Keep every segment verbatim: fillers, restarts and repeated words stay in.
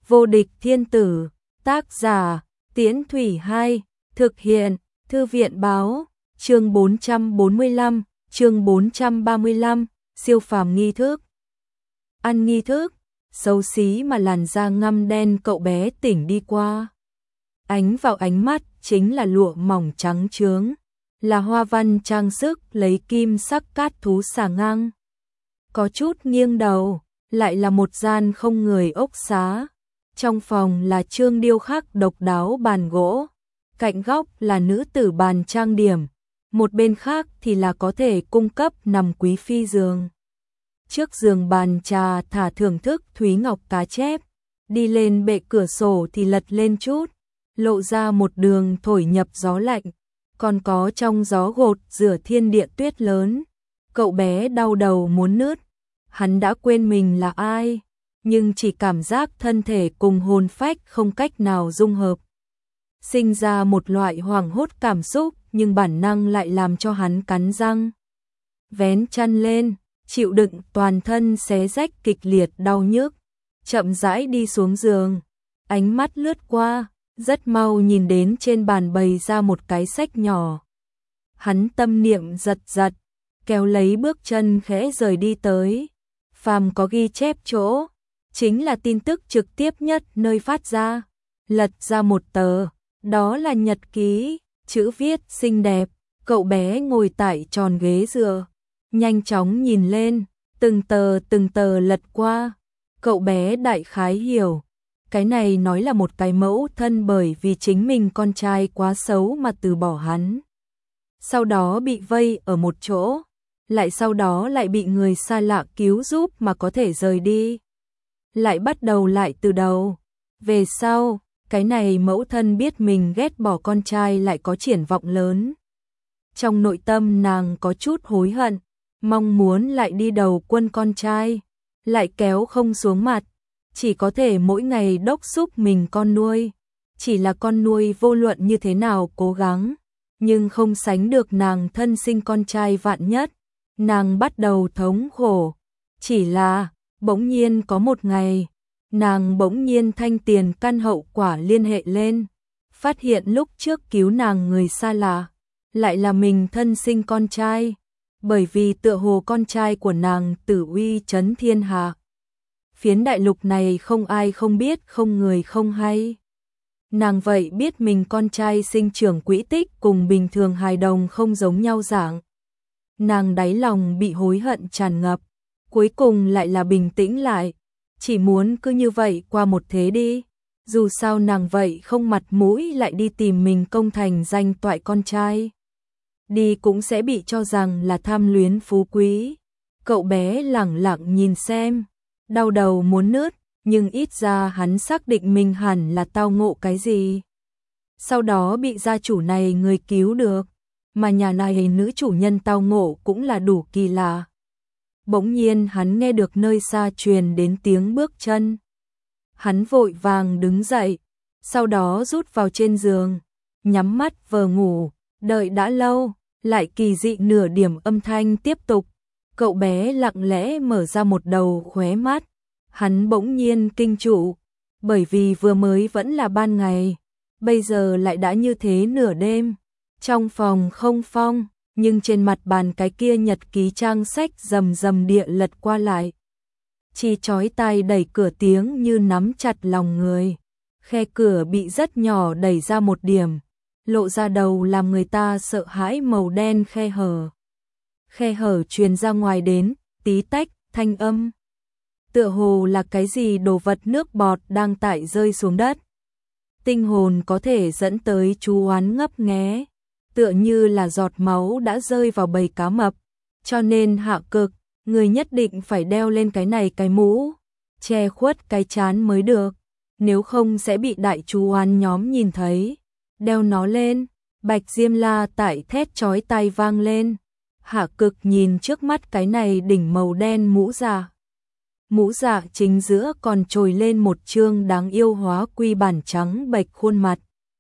Vô địch thiên tử, tác giả, Tiễn Thủy hai, thực hiện, Thư viện báo, chương bốn trăm bốn mươi lăm, chương bốn trăm ba mươi lăm, siêu phàm nghi thức. Ăn nghi thức, xấu xí mà làn da ngăm đen cậu bé tỉnh đi qua. Ánh vào ánh mắt chính là lụa mỏng trắng trướng, là hoa văn trang sức lấy kim sắc cát thú xà ngang. Có chút nghiêng đầu, lại là một gian không người ốc xá. Trong phòng là trương điêu khắc độc đáo bàn gỗ, cạnh góc là nữ tử bàn trang điểm, một bên khác thì là có thể cung cấp nằm quý phi giường. Trước giường bàn trà thả thưởng thức thúy ngọc cá chép, đi lên bệ cửa sổ thì lật lên chút, lộ ra một đường thổi nhập gió lạnh, còn có trong gió gột rửa thiên địa tuyết lớn. Cậu bé đau đầu muốn nứt, hắn đã quên mình là ai, nhưng chỉ cảm giác thân thể cùng hồn phách không cách nào dung hợp. Sinh ra một loại hoảng hốt cảm xúc, nhưng bản năng lại làm cho hắn cắn răng. Vén chăn lên, chịu đựng toàn thân xé rách kịch liệt đau nhức, chậm rãi đi xuống giường. Ánh mắt lướt qua, rất mau nhìn đến trên bàn bày ra một cái sách nhỏ. Hắn tâm niệm giật giật, kéo lấy bước chân khẽ rời đi tới. Phàm có ghi chép chỗ, chính là tin tức trực tiếp nhất nơi phát ra. Lật ra một tờ, đó là nhật ký, chữ viết xinh đẹp. Cậu bé ngồi tại tròn ghế dựa, nhanh chóng nhìn lên, từng tờ từng tờ lật qua. Cậu bé đại khái hiểu, cái này nói là một cái mẫu thân bởi vì chính mình con trai quá xấu mà từ bỏ hắn. Sau đó bị vây ở một chỗ, lại sau đó lại bị người xa lạ cứu giúp mà có thể rời đi. Lại bắt đầu lại từ đầu. Về sau, cái này mẫu thân biết mình ghét bỏ con trai lại có triển vọng lớn. Trong nội tâm nàng có chút hối hận, mong muốn lại đi đầu quân con trai, lại kéo không xuống mặt, chỉ có thể mỗi ngày đốc xúc mình con nuôi. Chỉ là con nuôi vô luận như thế nào cố gắng, nhưng không sánh được nàng thân sinh con trai vạn nhất. Nàng bắt đầu thống khổ, chỉ là bỗng nhiên có một ngày, nàng bỗng nhiên thanh tiền căn hậu quả liên hệ lên, phát hiện lúc trước cứu nàng người xa lạ, lại là mình thân sinh con trai, bởi vì tựa hồ con trai của nàng tử uy chấn thiên hạ. Phiến đại lục này không ai không biết, không người không hay. Nàng vậy biết mình con trai sinh trưởng quỹ tích cùng bình thường hài đồng không giống nhau dạng. Nàng đáy lòng bị hối hận tràn ngập, cuối cùng lại là bình tĩnh lại, chỉ muốn cứ như vậy qua một thế đi. Dù sao nàng vậy không mặt mũi lại đi tìm mình công thành danh toại con trai. Đi cũng sẽ bị cho rằng là tham luyến phú quý. Cậu bé lẳng lặng nhìn xem, đau đầu muốn nứt, nhưng ít ra hắn xác định mình hẳn là tao ngộ cái gì. Sau đó bị gia chủ này người cứu được, mà nhà này nữ chủ nhân tao ngộ cũng là đủ kỳ lạ. Bỗng nhiên hắn nghe được nơi xa truyền đến tiếng bước chân. Hắn vội vàng đứng dậy, sau đó rút vào trên giường, nhắm mắt vờ ngủ, đợi đã lâu, lại kỳ dị nửa điểm âm thanh tiếp tục. Cậu bé lặng lẽ mở ra một đầu khóe mắt, hắn bỗng nhiên kinh trụ, bởi vì vừa mới vẫn là ban ngày, bây giờ lại đã như thế nửa đêm. Trong phòng không phong, nhưng trên mặt bàn cái kia nhật ký trang sách rầm rầm địa lật qua lại. Chỉ chói tai đẩy cửa tiếng như nắm chặt lòng người. Khe cửa bị rất nhỏ đẩy ra một điểm, lộ ra đầu làm người ta sợ hãi màu đen khe hở. Khe hở truyền ra ngoài đến, tí tách, thanh âm. Tựa hồ là cái gì đồ vật nước bọt đang tải rơi xuống đất. Tinh hồn có thể dẫn tới chú oán ngấp nghé. Tựa như là giọt máu đã rơi vào bầy cá mập, cho nên hạ cực, người nhất định phải đeo lên cái này cái mũ, che khuất cái trán mới được, nếu không sẽ bị đại chú oán nhóm nhìn thấy. Đeo nó lên, Bạch Diêm La tại thét chói tai vang lên. Hạ cực nhìn trước mắt cái này đỉnh màu đen mũ dạ. Mũ dạ chính giữa còn trồi lên một chương đáng yêu hóa quy bản trắng bệch khuôn mặt.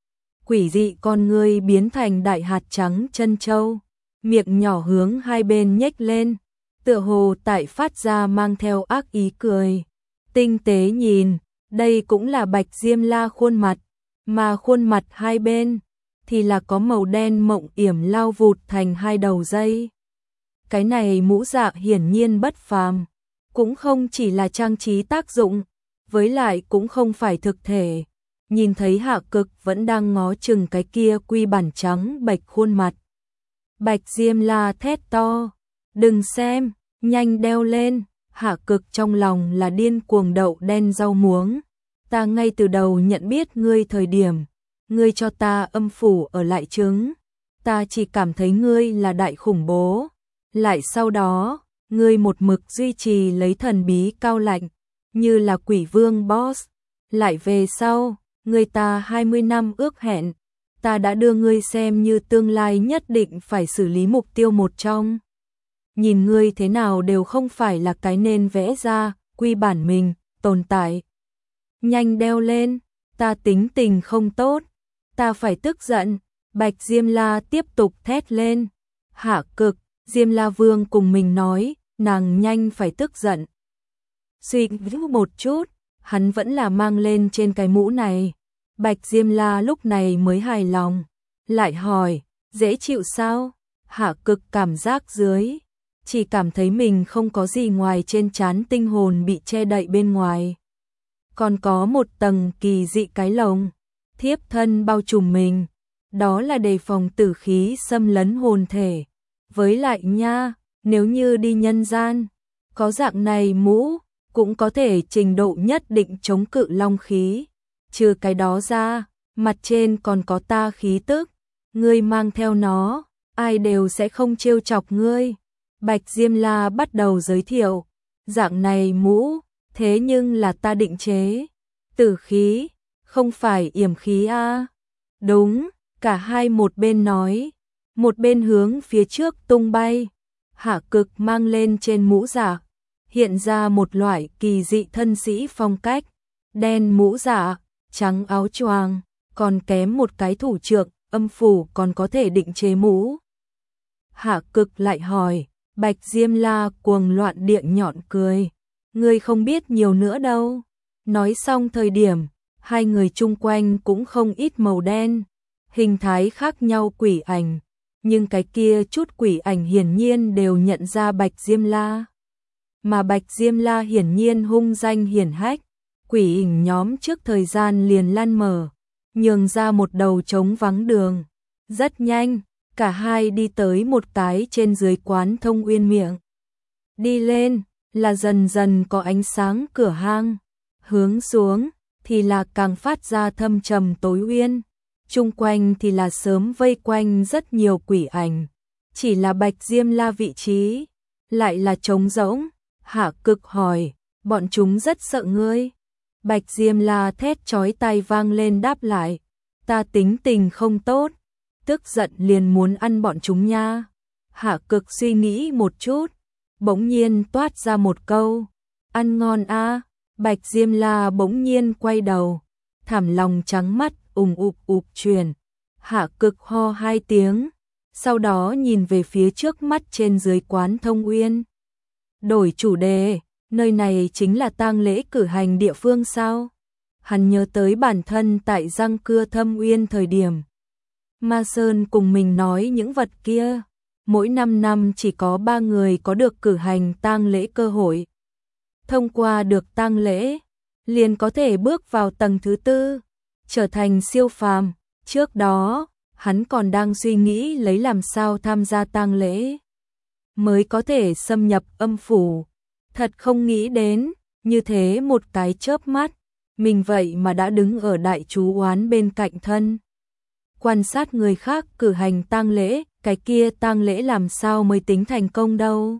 Quỷ dị con ngươi biến thành đại hạt trắng chân châu, miệng nhỏ hướng hai bên nhếch lên, tựa hồ tại phát ra mang theo ác ý cười. Tinh tế nhìn, Đây cũng là Bạch Diêm La khuôn mặt, mà khuôn mặt hai bên thì là có màu đen mộng yểm lao vụt thành hai đầu dây. Cái này mũ dạ hiển nhiên bất phàm, cũng không chỉ là trang trí tác dụng, với lại cũng không phải thực thể. Nhìn thấy Hạ Cực vẫn đang ngó chừng cái kia quy bản trắng bệch khuôn mặt. Bạch Diêm La thét to, đừng xem, nhanh đeo lên. Hạ Cực trong lòng là điên cuồng đậu đen rau muống. Ta ngay từ đầu nhận biết ngươi thời điểm, ngươi cho ta âm phủ ở lại trứng, ta chỉ cảm thấy ngươi là đại khủng bố. Lại sau đó, ngươi một mực duy trì lấy thần bí cao lạnh, như là quỷ vương boss. Lại về sau, ngươi ta hai mươi năm ước hẹn, ta đã đưa ngươi xem như tương lai nhất định phải xử lý mục tiêu một trong. Nhìn ngươi thế nào đều không phải là cái nên vẽ ra, quy bản mình, tồn tại. Nhanh đeo lên, ta tính tình không tốt, ta phải tức giận. Bạch Diêm La tiếp tục thét lên. Hạ Cực, Diêm La Vương cùng mình nói, nàng nhanh phải tức giận. Suy nghĩ một chút, hắn vẫn là mang lên trên cái mũ này. Bạch Diêm La lúc này mới hài lòng, lại hỏi, dễ chịu sao? Hạ Cực cảm giác dưới, chỉ cảm thấy mình không có gì ngoài trên trán tinh hồn bị che đậy bên ngoài. Còn có một tầng kỳ dị cái lồng, thiếp thân bao trùm mình, đó là đề phòng tử khí xâm lấn hồn thể. Với lại nha, nếu như đi nhân gian, có dạng này mũ, cũng có thể trình độ nhất định chống cự long khí. Trừ cái đó ra, mặt trên còn có ta khí tức, ngươi mang theo nó, ai đều sẽ không trêu chọc ngươi. Bạch Diêm La bắt đầu giới thiệu, dạng này mũ, thế nhưng là ta định chế. Tử khí, không phải yểm khí a? À? Đúng, cả hai một bên nói, một bên hướng phía trước tung bay. Hạ Cực mang lên trên mũ giả, hiện ra một loại kỳ dị thân sĩ phong cách, đen mũ giả, trắng áo choàng, còn kém một cái thủ trượng, âm phủ còn có thể định chế mũ. Hạ Cực lại hỏi, Bạch Diêm La cuồng loạn điện nhọn cười, ngươi không biết nhiều nữa đâu. Nói xong thời điểm, hai người chung quanh cũng không ít màu đen, hình thái khác nhau quỷ ảnh, nhưng cái kia chút quỷ ảnh hiển nhiên đều nhận ra Bạch Diêm La. Mà Bạch Diêm La hiển nhiên hung danh hiển hách, quỷ ảnh nhóm trước thời gian liền lan mở, nhường ra một đầu trống vắng đường. Rất nhanh, cả hai đi tới một cái trên dưới quán Thông Uyên miệng. Đi lên, là dần dần có ánh sáng cửa hang, hướng xuống, thì là càng phát ra thâm trầm tối uyên. Chung quanh thì là sớm vây quanh rất nhiều quỷ ảnh, chỉ là Bạch Diêm La vị trí lại là trống rỗng. Hạ Cực hỏi, bọn chúng rất sợ ngươi. Bạch Diêm La thét chói tai vang lên đáp lại, ta tính tình không tốt, tức giận liền muốn ăn bọn chúng nha. Hạ Cực suy nghĩ một chút, bỗng nhiên toát ra một câu, ăn ngon a. À. Bạch Diêm La bỗng nhiên quay đầu, thảm lòng trắng mắt ùng ụp ụp truyền. Hạ Cực ho hai tiếng, sau đó nhìn về phía trước mắt trên dưới quán Thông Uyên. Đổi chủ đề, nơi này chính là tang lễ cử hành địa phương sao? Hắn nhớ tới bản thân tại Răng Cưa Thâm Uyên thời điểm Ma Sơn cùng mình nói những vật kia, mỗi năm năm chỉ có ba người có được cử hành tang lễ cơ hội. Thông qua được tang lễ, liền có thể bước vào tầng thứ tư, trở thành siêu phàm. Trước đó, hắn còn đang suy nghĩ lấy làm sao tham gia tang lễ mới có thể xâm nhập âm phủ. Thật không nghĩ đến, như thế một cái chớp mắt, mình vậy mà đã đứng ở đại chú oán bên cạnh thân. Quan sát người khác cử hành tang lễ, cái kia tang lễ làm sao mới tính thành công đâu.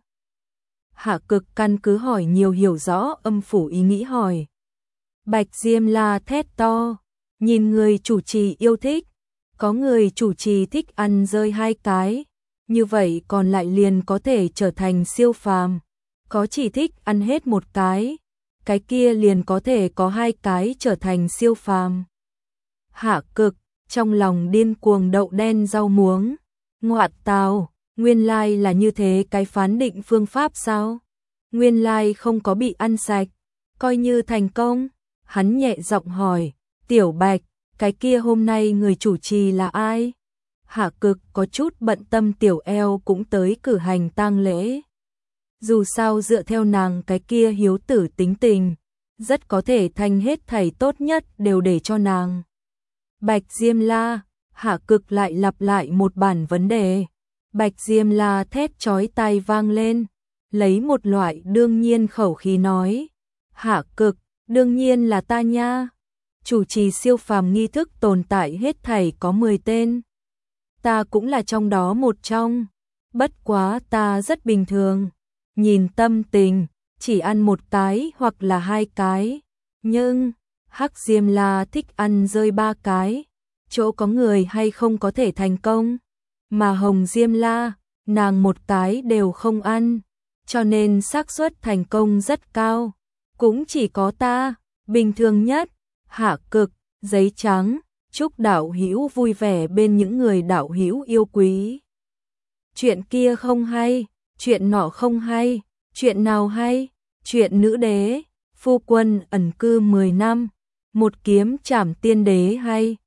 Hạ Cực căn cứ hỏi nhiều hiểu rõ âm phủ ý nghĩ hỏi. Bạch Diêm La thét to, nhìn người chủ trì yêu thích, có người chủ trì thích ăn rơi hai cái, như vậy còn lại liền có thể trở thành siêu phàm. Có chỉ thích ăn hết một cái, cái kia liền có thể có hai cái trở thành siêu phàm. Hạ Cực trong lòng điên cuồng đậu đen rau muống, ngoạn tào, nguyên lai là như thế cái phán định phương pháp sao? Nguyên lai không có bị ăn sạch, coi như thành công. Hắn nhẹ giọng hỏi, Tiểu Bạch, cái kia hôm nay người chủ trì là ai? Hạ Cực có chút bận tâm Tiểu Eo cũng tới cử hành tang lễ. Dù sao dựa theo nàng cái kia hiếu tử tính tình, rất có thể thành hết thảy tốt nhất đều để cho nàng. Bạch Diêm La, Hạ Cực lại lặp lại một bản vấn đề. Bạch Diêm La thét chói tai vang lên, lấy một loại đương nhiên khẩu khí nói, Hạ Cực, đương nhiên là ta nha. Chủ trì siêu phàm nghi thức tồn tại hết thảy có mười tên. Ta cũng là trong đó một trong. Bất quá ta rất bình thường. Nhìn tâm tình, chỉ ăn một cái hoặc là hai cái. Nhưng, Hắc Diêm La thích ăn rơi ba cái. Chỗ có người hay không có thể thành công. Mà Hồng Diêm La, nàng một cái đều không ăn. Cho nên xác suất thành công rất cao. Cũng chỉ có ta, bình thường nhất. Hạ Cực, giấy trắng, chúc đạo hữu vui vẻ bên những người đạo hữu yêu quý. Chuyện kia không hay, chuyện nọ không hay, chuyện nào hay? Chuyện nữ đế, phu quân ẩn cư mười năm, một kiếm trảm tiên đế hay?